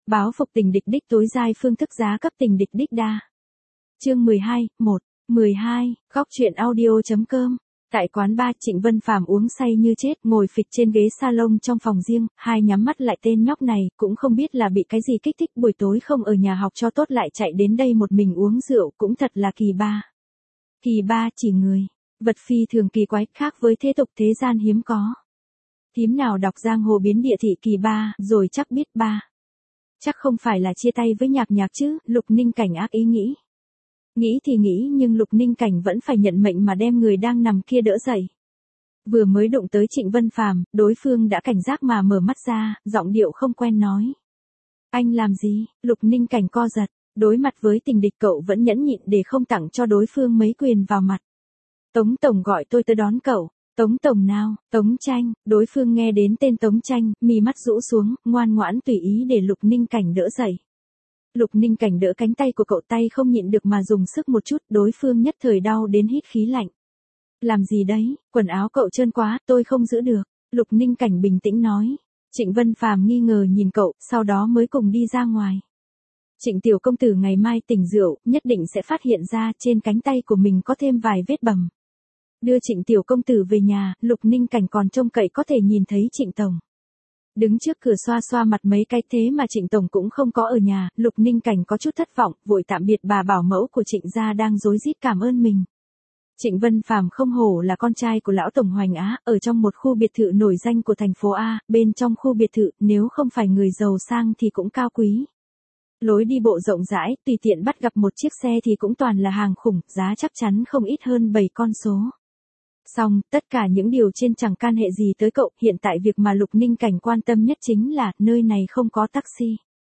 Báo phục tình địch đích tối giai phương thức giá cấp tình địch đích đa. Chương 12, 1. 12, góc truyện audio.com. Tại quán bar, Trịnh Vân Phàm uống say như chết, ngồi phịch trên ghế salon trong phòng riêng, hai nhắm mắt lại. Tên nhóc này cũng không biết là bị cái gì kích thích, buổi tối không ở nhà học cho tốt lại chạy đến đây một mình uống rượu, cũng thật là kỳ ba. Kỳ ba chỉ người, vật phi thường kỳ quái, khác với thế tục thế gian hiếm có. Thím nào đọc giang hồ biến địa thị kỳ ba, rồi chắc biết ba. Chắc không phải là chia tay với Nhạc Nhạc chứ, Lục Ninh Cảnh ác ý nghĩ. Nghĩ thì nghĩ nhưng Lục Ninh Cảnh vẫn phải nhận mệnh mà đem người đang nằm kia đỡ dậy. Vừa mới đụng tới Trịnh Vân Phàm, đối phương đã cảnh giác mà mở mắt ra, giọng điệu không quen nói. Anh làm gì? Lục Ninh Cảnh co giật, đối mặt với tình địch cậu vẫn nhẫn nhịn để không tặng cho đối phương mấy quyền vào mặt. Tống Tổng gọi tôi tới đón cậu. Tống Tổng nào? Tống Tranh. Đối phương nghe đến tên Tống Tranh, mí mắt rũ xuống, ngoan ngoãn tùy ý để Lục Ninh Cảnh đỡ dậy. Lục Ninh Cảnh đỡ cánh tay của cậu, tay không nhịn được mà dùng sức một chút, đối phương nhất thời đau đến hít khí lạnh. Làm gì đấy, quần áo cậu trơn quá, tôi không giữ được. Lục Ninh Cảnh bình tĩnh nói. Trịnh Vân Phàm nghi ngờ nhìn cậu, sau đó mới cùng đi ra ngoài. Trịnh tiểu công tử ngày mai tỉnh rượu, nhất định sẽ phát hiện ra trên cánh tay của mình có thêm vài vết bầm. Đưa Trịnh tiểu công tử về nhà, Lục Ninh Cảnh còn trông cậy có thể nhìn thấy Trịnh Tổng. Đứng trước cửa xoa xoa mặt mấy cái, thế mà Trịnh Tổng cũng không có ở nhà, Lục Ninh Cảnh có chút thất vọng, vội tạm biệt bà bảo mẫu của Trịnh gia đang rối rít cảm ơn mình. Trịnh Vân Phàm không hổ là con trai của lão Tổng Hoành Á, ở trong một khu biệt thự nổi danh của thành phố A, bên trong khu biệt thự, nếu không phải người giàu sang thì cũng cao quý. Lối đi bộ rộng rãi, tùy tiện bắt gặp một chiếc xe thì cũng toàn là hàng khủng, giá chắc chắn không ít hơn 7 con số. Xong, tất cả những điều trên chẳng can hệ gì tới cậu, hiện tại việc mà Lục Ninh Cảnh quan tâm nhất chính là, nơi này không có taxi.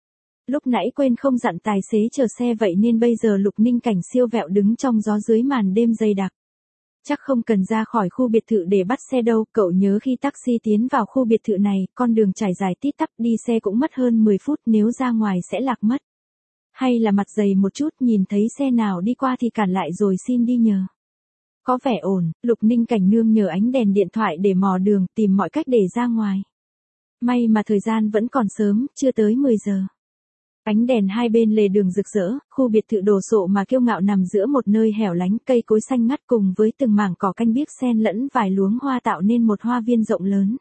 Lúc nãy quên không dặn tài xế chờ xe vậy nên bây giờ Lục Ninh Cảnh siêu vẹo đứng trong gió dưới màn đêm dày đặc. Chắc không cần ra khỏi khu biệt thự để bắt xe đâu, cậu nhớ khi taxi tiến vào khu biệt thự này, con đường trải dài tít tắp, đi xe cũng mất hơn 10 phút, nếu ra ngoài sẽ lạc mất. Hay là mặt dày một chút, nhìn thấy xe nào đi qua thì cản lại rồi xin đi nhờ. Có vẻ ổn, Lục Ninh Cảnh nương nhờ ánh đèn điện thoại để mò đường, tìm mọi cách để ra ngoài. May mà thời gian vẫn còn sớm, chưa tới 10 giờ. Ánh đèn hai bên lề đường rực rỡ, khu biệt thự đồ sộ mà kiêu ngạo nằm giữa một nơi hẻo lánh, cây cối xanh ngắt cùng với từng mảng cỏ canh biếc xen lẫn vài luống hoa tạo nên một hoa viên rộng lớn.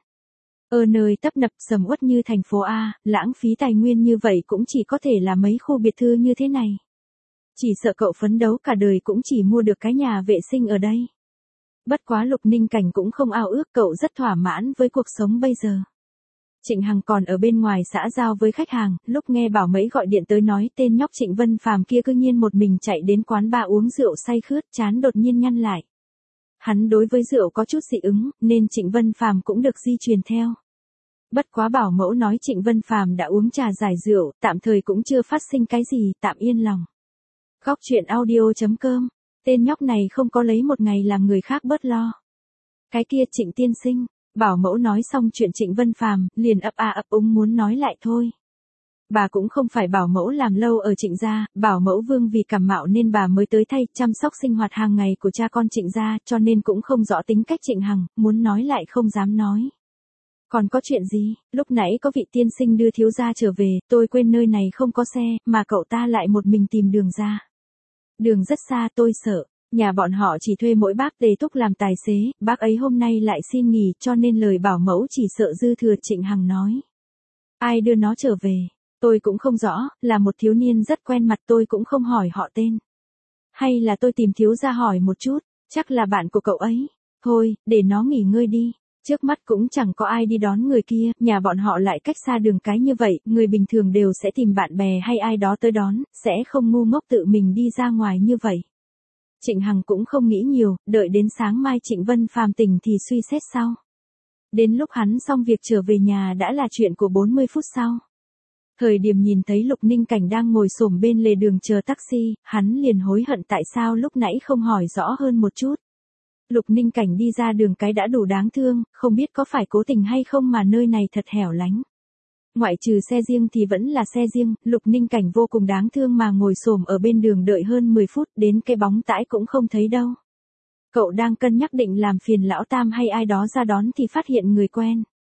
Ở nơi tấp nập sầm uất như thành phố A, lãng phí tài nguyên như vậy cũng chỉ có thể là mấy khu biệt thự như thế này. Chỉ sợ cậu phấn đấu cả đời cũng chỉ mua được cái nhà vệ sinh ở đây. Bất quá Lục Ninh Cảnh cũng không ao ước, cậu rất thỏa mãn với cuộc sống bây giờ. Trịnh Hằng còn ở bên ngoài xã giao với khách hàng, lúc nghe bảo mẫy gọi điện tới nói tên nhóc Trịnh Vân Phàm kia cư nhiên một mình chạy đến quán bar uống rượu say khướt, trán đột nhiên nhăn lại. Hắn đối với rượu có chút dị ứng, nên Trịnh Vân Phàm cũng được di truyền theo. Bất quá bảo mẫu nói Trịnh Vân Phàm đã uống trà giải rượu, tạm thời cũng chưa phát sinh cái gì, tạm yên lòng. Góc truyện audio.com. Tên nhóc này không có lấy một ngày làm người khác bớt lo. Cái kia Trịnh tiên sinh. Bảo mẫu nói xong chuyện Trịnh Vân Phàm, liền ấp a ấp úng muốn nói lại thôi. Bà cũng không phải bảo mẫu làm lâu ở Trịnh gia, bảo mẫu Vương vì cảm mạo nên bà mới tới thay chăm sóc sinh hoạt hàng ngày của cha con Trịnh gia, cho nên cũng không rõ tính cách Trịnh Hằng, muốn nói lại không dám nói. Còn có chuyện gì? Lúc nãy có vị tiên sinh đưa thiếu gia trở về, tôi quên nơi này không có xe, mà cậu ta lại một mình tìm đường ra. Đường rất xa, tôi sợ. Nhà bọn họ chỉ thuê mỗi bác Tề Túc làm tài xế, bác ấy hôm nay lại xin nghỉ, cho nên lời bảo mẫu chỉ sợ dư thừa. Trịnh Hằng nói. Ai đưa nó trở về? Tôi cũng không rõ, là một thiếu niên rất quen mặt, tôi cũng không hỏi họ tên. Hay là tôi tìm thiếu gia hỏi một chút, chắc là bạn của cậu ấy. Thôi, để nó nghỉ ngơi đi. Trước mắt cũng chẳng có ai đi đón người kia, nhà bọn họ lại cách xa đường cái như vậy, người bình thường đều sẽ tìm bạn bè hay ai đó tới đón, sẽ không ngu ngốc tự mình đi ra ngoài như vậy. Trịnh Hằng cũng không nghĩ nhiều, đợi đến sáng mai Trịnh Vân Phàm tỉnh thì suy xét sau. Đến lúc hắn xong việc trở về nhà đã là chuyện của 40 phút sau. Thời điểm nhìn thấy Lục Ninh Cảnh đang ngồi xổm bên lề đường chờ taxi, hắn liền hối hận tại sao lúc nãy không hỏi rõ hơn một chút. Lục Ninh Cảnh đi ra đường cái đã đủ đáng thương, không biết có phải cố tình hay không mà nơi này thật hẻo lánh. Ngoại trừ xe riêng thì vẫn là xe riêng, Lục Ninh Cảnh vô cùng đáng thương mà ngồi xổm ở bên đường đợi hơn 10 phút, đến cái bóng tãi cũng không thấy đâu. Cậu đang cân nhắc định làm phiền lão Tam hay ai đó ra đón thì phát hiện người quen.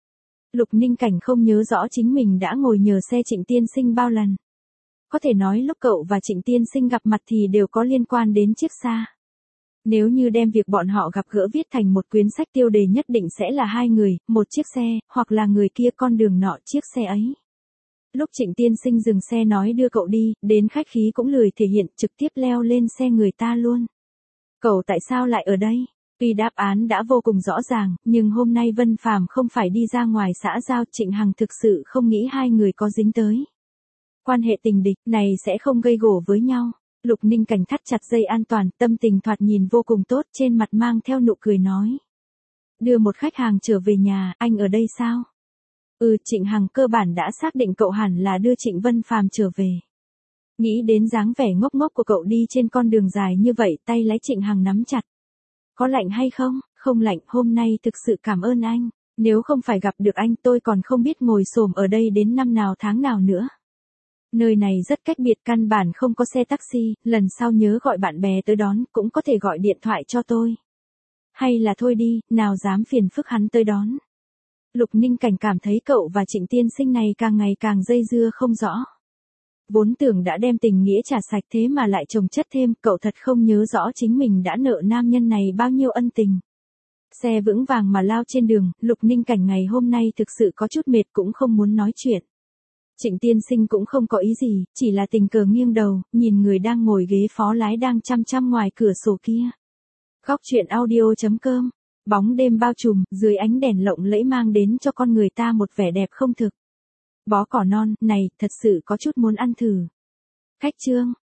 Lục Ninh Cảnh không nhớ rõ chính mình đã ngồi nhờ xe Trịnh Tiên Sinh bao lần. Có thể nói lúc cậu và Trịnh Tiên Sinh gặp mặt thì đều có liên quan đến chiếc xa. Nếu như đem việc bọn họ gặp gỡ viết thành một quyển sách tiêu đề nhất định sẽ là hai người, một chiếc xe, hoặc là người kia con đường nọ chiếc xe ấy. Lúc Trịnh Tiên Sinh dừng xe nói đưa cậu đi, đến khách khí cũng lười thể hiện, trực tiếp leo lên xe người ta luôn. Cậu tại sao lại ở đây? Tuy đáp án đã vô cùng rõ ràng, nhưng hôm nay Vân Phàm không phải đi ra ngoài xã giao, Trịnh Hằng thực sự không nghĩ hai người có dính tới quan hệ tình địch này sẽ không gây gổ với nhau. Lục Ninh Cảnh thắt chặt dây an toàn, tâm tình thoạt nhìn vô cùng tốt, trên mặt mang theo nụ cười nói. Đưa một khách hàng trở về nhà, anh ở đây sao? Trịnh Hằng cơ bản đã xác định cậu hẳn là đưa Trịnh Vân Phàm trở về. Nghĩ đến dáng vẻ ngốc ngốc của cậu đi trên con đường dài như vậy, tay lái Trịnh Hằng nắm chặt. Có lạnh hay không? Không lạnh, hôm nay thực sự cảm ơn anh. Nếu không phải gặp được anh tôi còn không biết ngồi xổm ở đây đến năm nào tháng nào nữa. Nơi này rất cách biệt, căn bản không có xe taxi, lần sau nhớ gọi bạn bè tới đón, cũng có thể gọi điện thoại cho tôi. Hay là thôi đi, nào dám phiền phức hắn tới đón. Lục Ninh Cảnh cảm thấy cậu và Trịnh Tiên Sinh này càng ngày càng dây dưa không rõ. Vốn tưởng đã đem tình nghĩa trả sạch thế mà lại chồng chất thêm, cậu thật không nhớ rõ chính mình đã nợ nam nhân này bao nhiêu ân tình. Xe vững vàng mà lao trên đường, Lục Ninh Cảnh ngày hôm nay thực sự có chút mệt cũng không muốn nói chuyện. Trịnh Tiên Sinh cũng không có ý gì, chỉ là tình cờ nghiêng đầu, nhìn người đang ngồi ghế phó lái đang chăm chăm ngoài cửa sổ kia. Góc truyện audio.com. Bóng đêm bao trùm, dưới ánh đèn lộng lẫy mang đến cho con người ta một vẻ đẹp không thực. Bó cỏ non, này, thật sự có chút muốn ăn thử. Khách trương,